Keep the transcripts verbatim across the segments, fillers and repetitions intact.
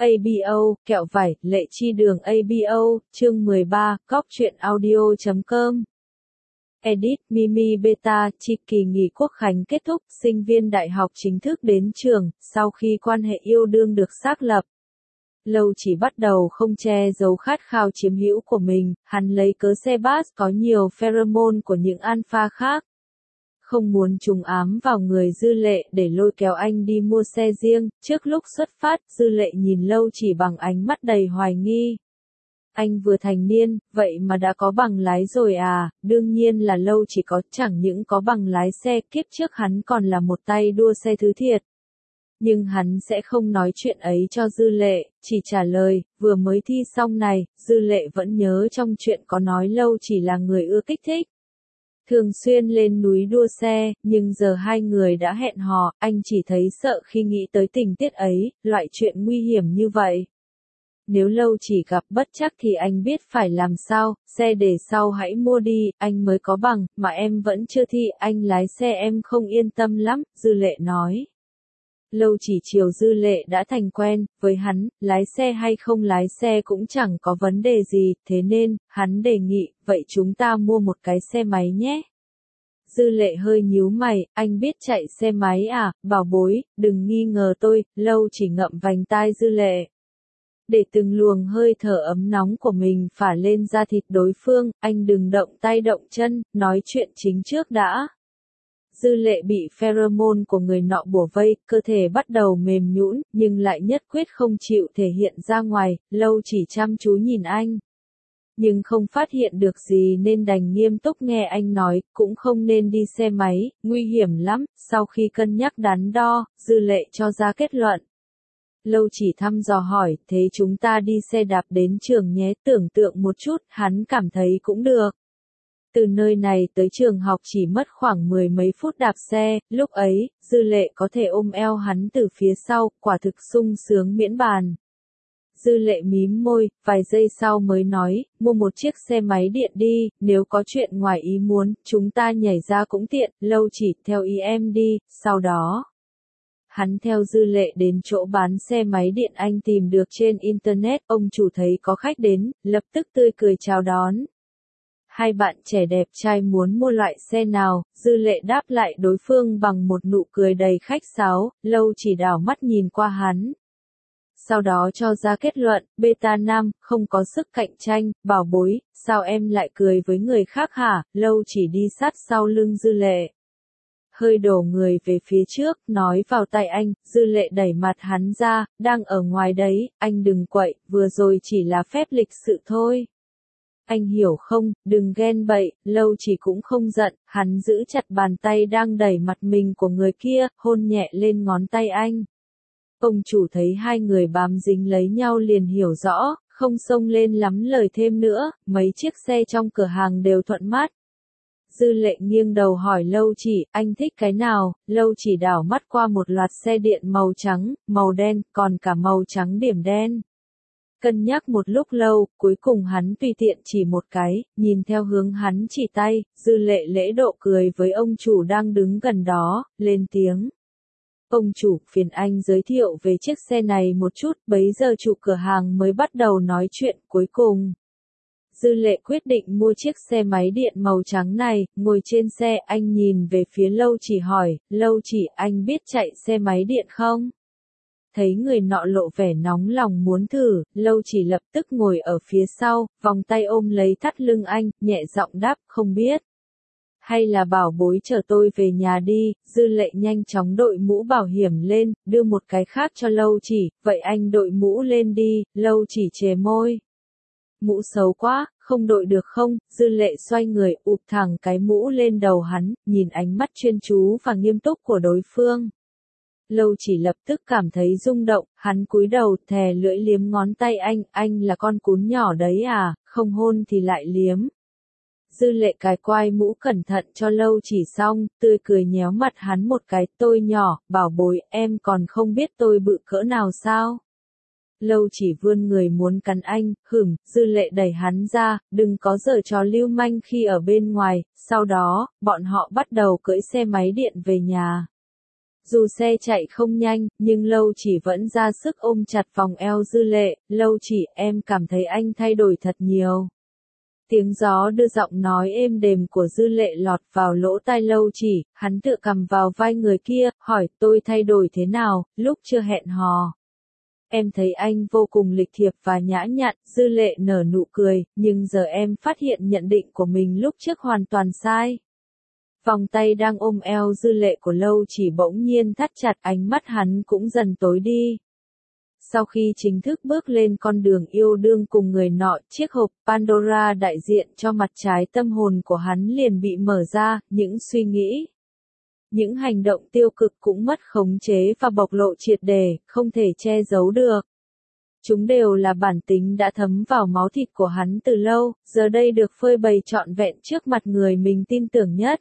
a bê o, kẹo vải, lệ chi đường a bê o, chương mười ba, cóc truyện audio chấm com. Edit, Mimi Beta, chi kỳ nghỉ quốc khánh kết thúc, sinh viên đại học chính thức đến trường, sau khi quan hệ yêu đương được xác lập. Lâu chỉ bắt đầu không che giấu khát khao chiếm hữu của mình, hắn lấy cớ Sebas có nhiều pheromone của những alpha khác. Không muốn trùng ám vào người Dư Lệ để lôi kéo anh đi mua xe riêng, trước lúc xuất phát, Dư Lệ nhìn Lâu chỉ bằng ánh mắt đầy hoài nghi. Anh vừa thành niên, vậy mà đã có bằng lái rồi à, đương nhiên là Lâu chỉ có, chẳng những có bằng lái xe, kiếp trước hắn còn là một tay đua xe thứ thiệt. Nhưng hắn sẽ không nói chuyện ấy cho Dư Lệ, chỉ trả lời, vừa mới thi xong này, Dư Lệ vẫn nhớ trong chuyện có nói Lâu chỉ là người ưa kích thích. Thường xuyên lên núi đua xe, nhưng giờ hai người đã hẹn hò, anh chỉ thấy sợ khi nghĩ tới tình tiết ấy, loại chuyện nguy hiểm như vậy. Nếu Lâu chỉ gặp bất trắc thì anh biết phải làm sao, xe để sau hãy mua đi, anh mới có bằng, mà em vẫn chưa thi, anh lái xe em không yên tâm lắm, Dư Lệ nói. Lâu chỉ chiều Dư Lệ đã thành quen, với hắn, lái xe hay không lái xe cũng chẳng có vấn đề gì, thế nên, hắn đề nghị, vậy chúng ta mua một cái xe máy nhé. Dư Lệ hơi nhíu mày, anh biết chạy xe máy à, bảo bối, đừng nghi ngờ tôi, Lâu chỉ ngậm vành tai Dư Lệ. Để từng luồng hơi thở ấm nóng của mình phả lên da thịt đối phương, anh đừng động tay động chân, nói chuyện chính trước đã. Dư Lệ bị pheromone của người nọ bủa vây, cơ thể bắt đầu mềm nhũn, nhưng lại nhất quyết không chịu thể hiện ra ngoài, Lâu chỉ chăm chú nhìn anh. Nhưng không phát hiện được gì nên đành nghiêm túc nghe anh nói, cũng không nên đi xe máy, nguy hiểm lắm, sau khi cân nhắc đắn đo, Dư Lệ cho ra kết luận. Lâu chỉ thăm dò hỏi, thế chúng ta đi xe đạp đến trường nhé, tưởng tượng một chút, hắn cảm thấy cũng được. Từ nơi này tới trường học chỉ mất khoảng mười mấy phút đạp xe, lúc ấy, Dư Lệ có thể ôm eo hắn từ phía sau, quả thực sung sướng miễn bàn. Dư Lệ mím môi, vài giây sau mới nói, mua một chiếc xe máy điện đi, nếu có chuyện ngoài ý muốn, chúng ta nhảy ra cũng tiện, Lâu chỉ theo ý em đi, sau đó. Hắn theo Dư Lệ đến chỗ bán xe máy điện anh tìm được trên Internet, ông chủ thấy có khách đến, lập tức tươi cười chào đón. Hai bạn trẻ đẹp trai muốn mua loại xe nào, Dư Lệ đáp lại đối phương bằng một nụ cười đầy khách sáo, Lâu chỉ đảo mắt nhìn qua hắn. Sau đó cho ra kết luận, Beta Nam, không có sức cạnh tranh, bảo bối, sao em lại cười với người khác hả, Lâu chỉ đi sát sau lưng Dư Lệ. Hơi đổ người về phía trước, nói vào tai anh, Dư Lệ đẩy mặt hắn ra, đang ở ngoài đấy, anh đừng quậy, vừa rồi chỉ là phép lịch sự thôi. Anh hiểu không, đừng ghen bậy, Lâu chỉ cũng không giận, hắn giữ chặt bàn tay đang đẩy mặt mình của người kia, hôn nhẹ lên ngón tay anh. Ông chủ thấy hai người bám dính lấy nhau liền hiểu rõ, không xông lên lắm lời thêm nữa, mấy chiếc xe trong cửa hàng đều thuận mắt. Dư Lệ nghiêng đầu hỏi Lâu chỉ, anh thích cái nào, Lâu chỉ đảo mắt qua một loạt xe điện màu trắng, màu đen, còn cả màu trắng điểm đen. Cân nhắc một lúc lâu, cuối cùng hắn tùy tiện chỉ một cái, nhìn theo hướng hắn chỉ tay, Dư Lệ lễ độ cười với ông chủ đang đứng gần đó, lên tiếng. Ông chủ, phiền anh giới thiệu về chiếc xe này một chút, bấy giờ chủ cửa hàng mới bắt đầu nói chuyện, cuối cùng. Dư Lệ quyết định mua chiếc xe máy điện màu trắng này, ngồi trên xe, anh nhìn về phía Lâu chỉ hỏi, Lâu chỉ, anh biết chạy xe máy điện không? Thấy người nọ lộ vẻ nóng lòng muốn thử, Lâu chỉ lập tức ngồi ở phía sau, vòng tay ôm lấy thắt lưng anh, nhẹ giọng đáp, không biết. Hay là bảo bối chở tôi về nhà đi, Dư Lệ nhanh chóng đội mũ bảo hiểm lên, đưa một cái khác cho Lâu chỉ, vậy anh đội mũ lên đi, Lâu chỉ chề môi. Mũ xấu quá, không đội được không, Dư Lệ xoay người, ụp thẳng cái mũ lên đầu hắn, nhìn ánh mắt chuyên chú và nghiêm túc của đối phương. Lâu chỉ lập tức cảm thấy rung động, hắn cúi đầu, thè lưỡi liếm ngón tay anh, anh là con cún nhỏ đấy à, không hôn thì lại liếm. Dư Lệ cài quai mũ cẩn thận cho Lâu chỉ xong, tươi cười nhéo mặt hắn một cái, tôi nhỏ, bảo bối, em còn không biết tôi bự cỡ nào sao. Lâu chỉ vươn người muốn cắn anh, hửng, Dư Lệ đẩy hắn ra, đừng có giở trò lưu manh khi ở bên ngoài, sau đó, bọn họ bắt đầu cưỡi xe máy điện về nhà. Dù xe chạy không nhanh, nhưng Lâu Chỉ vẫn ra sức ôm chặt vòng eo Dư Lệ. Lâu Chỉ, em cảm thấy anh thay đổi thật nhiều. Tiếng gió đưa giọng nói êm đềm của Dư Lệ lọt vào lỗ tai Lâu Chỉ, hắn tựa cằm vào vai người kia, hỏi tôi thay đổi thế nào, lúc chưa hẹn hò. Em thấy anh vô cùng lịch thiệp và nhã nhặn, Dư Lệ nở nụ cười, nhưng giờ em phát hiện nhận định của mình lúc trước hoàn toàn sai. Vòng tay đang ôm eo Dư Lệ của Lâu Chỉ bỗng nhiên thắt chặt, ánh mắt hắn cũng dần tối đi. Sau khi chính thức bước lên con đường yêu đương cùng người nọ, chiếc hộp Pandora đại diện cho mặt trái tâm hồn của hắn liền bị mở ra, những suy nghĩ, những hành động tiêu cực cũng mất khống chế và bộc lộ triệt để, không thể che giấu được. Chúng đều là bản tính đã thấm vào máu thịt của hắn từ lâu, giờ đây được phơi bày trọn vẹn trước mặt người mình tin tưởng nhất.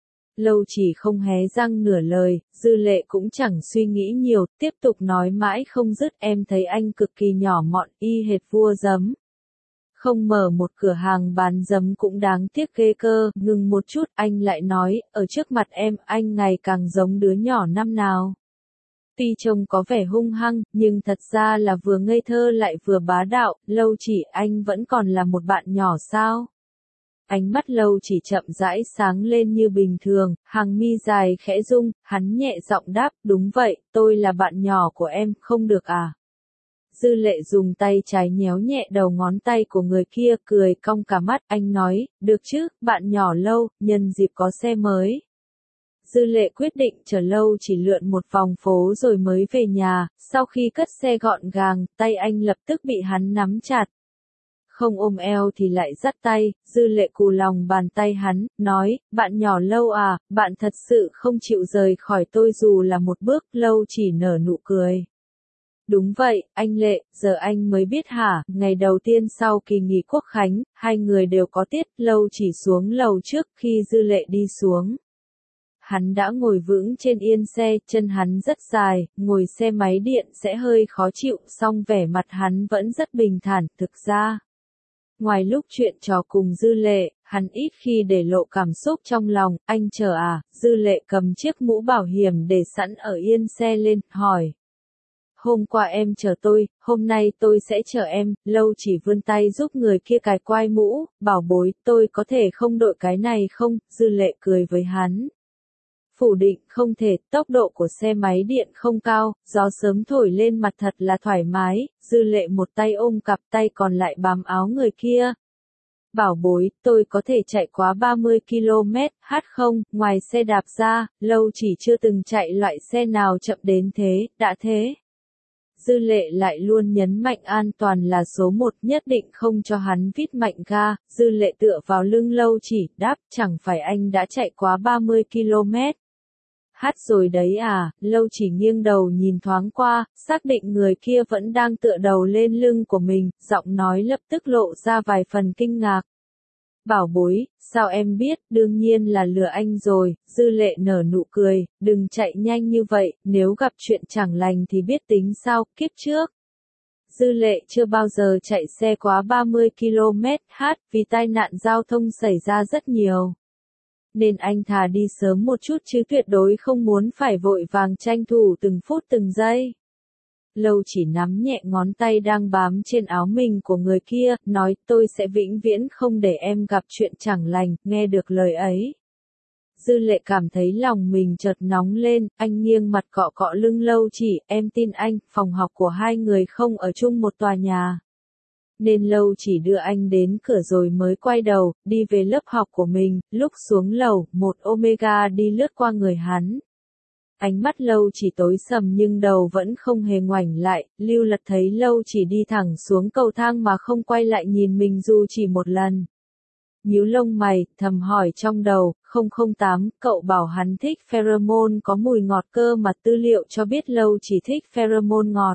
Lâu Chỉ không hé răng nửa lời, Dư Lệ cũng chẳng suy nghĩ nhiều, tiếp tục nói mãi không dứt, em thấy anh cực kỳ nhỏ mọn, y hệt vua giấm. Không mở một cửa hàng bán giấm cũng đáng tiếc ghê cơ, ngừng một chút, anh lại nói, ở trước mặt em, anh ngày càng giống đứa nhỏ năm nào. Tuy trông có vẻ hung hăng, nhưng thật ra là vừa ngây thơ lại vừa bá đạo. Lâu Chỉ, anh vẫn còn là một bạn nhỏ sao? Ánh mắt Lâu Chỉ chậm rãi sáng lên như bình thường, hàng mi dài khẽ rung, hắn nhẹ giọng đáp, đúng vậy, tôi là bạn nhỏ của em, không được à? Dư Lệ dùng tay trái nhéo nhẹ đầu ngón tay của người kia, cười cong cả mắt, anh nói, được chứ, bạn nhỏ Lâu, nhân dịp có xe mới. Dư Lệ quyết định chở Lâu Chỉ lượn một vòng phố rồi mới về nhà, sau khi cất xe gọn gàng, tay anh lập tức bị hắn nắm chặt. Không ôm eo thì lại dắt tay, Dư Lệ cù lòng bàn tay hắn, nói, bạn nhỏ Lâu à, bạn thật sự không chịu rời khỏi tôi dù là một bước. Lâu Chỉ nở nụ cười. Đúng vậy, anh Lệ, giờ anh mới biết hả, ngày đầu tiên sau kỳ nghỉ Quốc khánh, hai người đều có tiết. Lâu Chỉ xuống lầu trước, khi Dư Lệ đi xuống. Hắn đã ngồi vững trên yên xe, chân hắn rất dài, ngồi xe máy điện sẽ hơi khó chịu, song vẻ mặt hắn vẫn rất bình thản, thực ra. Ngoài lúc chuyện trò cùng Dư Lệ, hắn ít khi để lộ cảm xúc trong lòng, anh chờ à, Dư Lệ cầm chiếc mũ bảo hiểm để sẵn ở yên xe lên, hỏi. Hôm qua em chờ tôi, hôm nay tôi sẽ chờ em. Lâu Chỉ vươn tay giúp người kia cài quai mũ, bảo bối, tôi có thể không đội cái này không? Dư Lệ cười với hắn. Phủ định, không thể, tốc độ của xe máy điện không cao, gió sớm thổi lên mặt thật là thoải mái. Dư Lệ một tay ôm cặp, tay còn lại bám áo người kia. Bảo bối, tôi có thể chạy quá ba mươi ki lô mét hát không? Ngoài xe đạp ra, Lâu Chỉ chưa từng chạy loại xe nào chậm đến thế, đã thế. Dư Lệ lại luôn nhấn mạnh an toàn là số một, nhất định không cho hắn vít mạnh ga. Dư Lệ tựa vào lưng Lâu Chỉ, đáp, chẳng phải anh đã chạy quá ba mươi ki lô mét. Hát rồi đấy à, Lâu Chỉ nghiêng đầu nhìn thoáng qua, xác định người kia vẫn đang tựa đầu lên lưng của mình, giọng nói lập tức lộ ra vài phần kinh ngạc. Bảo bối, sao em biết, đương nhiên là lừa anh rồi. Dư Lệ nở nụ cười, đừng chạy nhanh như vậy, nếu gặp chuyện chẳng lành thì biết tính sao, kiếp trước. Dư Lệ chưa bao giờ chạy xe quá ba mươi ki lô mét hát, vì tai nạn giao thông xảy ra rất nhiều. Nên anh thà đi sớm một chút chứ tuyệt đối không muốn phải vội vàng tranh thủ từng phút từng giây. Lâu Chỉ nắm nhẹ ngón tay đang bám trên áo mình của người kia, nói, tôi sẽ vĩnh viễn không để em gặp chuyện chẳng lành. Nghe được lời ấy, Dư Lệ cảm thấy lòng mình chợt nóng lên, anh nghiêng mặt cọ cọ lưng Lâu Chỉ, em tin anh, phòng học của hai người không ở chung một tòa nhà. Nên Lâu Chỉ đưa anh đến cửa rồi mới quay đầu, đi về lớp học của mình. Lúc xuống lầu, một Omega đi lướt qua người hắn. Ánh mắt Lâu Chỉ tối sầm nhưng đầu vẫn không hề ngoảnh lại. Lưu Lật thấy Lâu Chỉ đi thẳng xuống cầu thang mà không quay lại nhìn mình dù chỉ một lần. Nhíu lông mày, thầm hỏi trong đầu, không không tám, cậu bảo hắn thích pheromone có mùi ngọt cơ mà tư liệu cho biết Lâu Chỉ thích pheromone ngọt.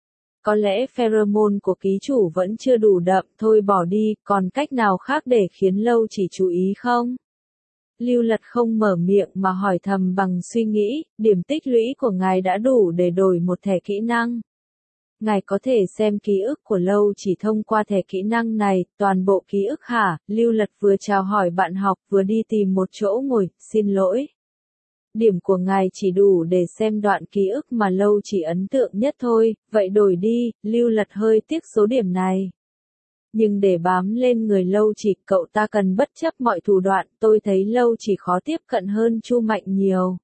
Có lẽ pheromone của ký chủ vẫn chưa đủ đậm, thôi bỏ đi, còn cách nào khác để khiến Lâu Chỉ chú ý không? Lưu Lật không mở miệng mà hỏi thầm bằng suy nghĩ, điểm tích lũy của ngài đã đủ để đổi một thẻ kỹ năng. Ngài có thể xem ký ức của Lâu Chỉ thông qua thẻ kỹ năng này, toàn bộ ký ức hả? Lưu Lật vừa chào hỏi bạn học vừa đi tìm một chỗ ngồi, xin lỗi. Điểm của ngài chỉ đủ để xem đoạn ký ức mà Lâu Chỉ ấn tượng nhất thôi, vậy đổi đi, Lưu Lật hơi tiếc số điểm này. Nhưng để bám lên người Lâu Chỉ, cậu ta cần bất chấp mọi thủ đoạn, tôi thấy Lâu Chỉ khó tiếp cận hơn Chu Mạnh nhiều.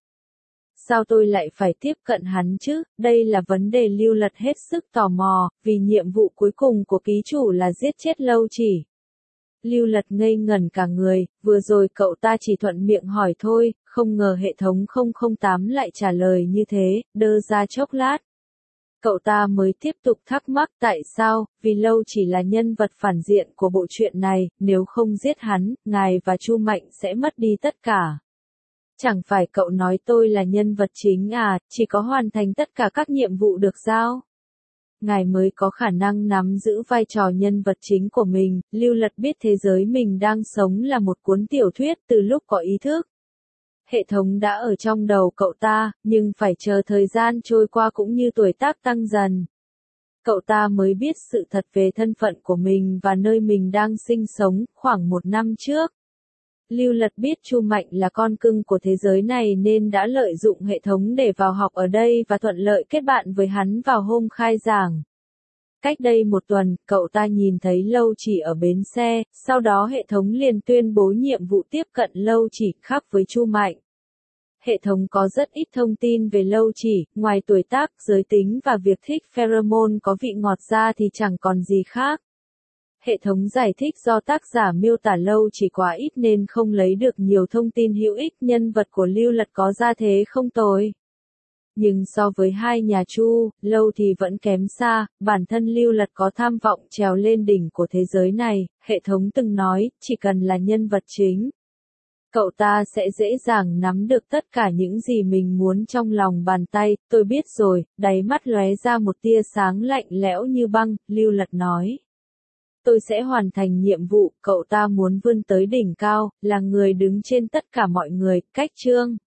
Sao tôi lại phải tiếp cận hắn chứ, đây là vấn đề Lưu Lật hết sức tò mò, vì nhiệm vụ cuối cùng của ký chủ là giết chết Lâu Chỉ. Lưu Lật ngây ngẩn cả người, vừa rồi cậu ta chỉ thuận miệng hỏi thôi, không ngờ hệ thống không không tám lại trả lời như thế, đơ ra chốc lát. Cậu ta mới tiếp tục thắc mắc tại sao, vì Lâu Chỉ là nhân vật phản diện của bộ truyện này, nếu không giết hắn, ngài và Chu Mạnh sẽ mất đi tất cả. Chẳng phải cậu nói tôi là nhân vật chính à, chỉ có hoàn thành tất cả các nhiệm vụ được giao. Ngài mới có khả năng nắm giữ vai trò nhân vật chính của mình. Lưu Lật biết thế giới mình đang sống là một cuốn tiểu thuyết từ lúc có ý thức. Hệ thống đã ở trong đầu cậu ta, nhưng phải chờ thời gian trôi qua cũng như tuổi tác tăng dần. Cậu ta mới biết sự thật về thân phận của mình và nơi mình đang sinh sống, khoảng một năm trước. Lưu Lật biết Chu Mạnh là con cưng của thế giới này nên đã lợi dụng hệ thống để vào học ở đây và thuận lợi kết bạn với hắn vào hôm khai giảng. Cách đây một tuần, cậu ta nhìn thấy Lâu Chỉ ở bến xe, sau đó hệ thống liền tuyên bố nhiệm vụ tiếp cận Lâu Chỉ khác với Chu Mạnh. Hệ thống có rất ít thông tin về Lâu Chỉ, ngoài tuổi tác, giới tính và việc thích pheromone có vị ngọt ra thì chẳng còn gì khác. Hệ thống giải thích do tác giả miêu tả Lâu Chỉ quá ít nên không lấy được nhiều thông tin hữu ích. Nhân vật của Lưu Lật có gia thế không tồi. Nhưng so với hai nhà Chu, Lâu thì vẫn kém xa, bản thân Lưu Lật có tham vọng trèo lên đỉnh của thế giới này, hệ thống từng nói, chỉ cần là nhân vật chính. Cậu ta sẽ dễ dàng nắm được tất cả những gì mình muốn trong lòng bàn tay, tôi biết rồi, đáy mắt lóe ra một tia sáng lạnh lẽo như băng, Lưu Lật nói. Tôi sẽ hoàn thành nhiệm vụ, cậu ta muốn vươn tới đỉnh cao, là người đứng trên tất cả mọi người, cách chương.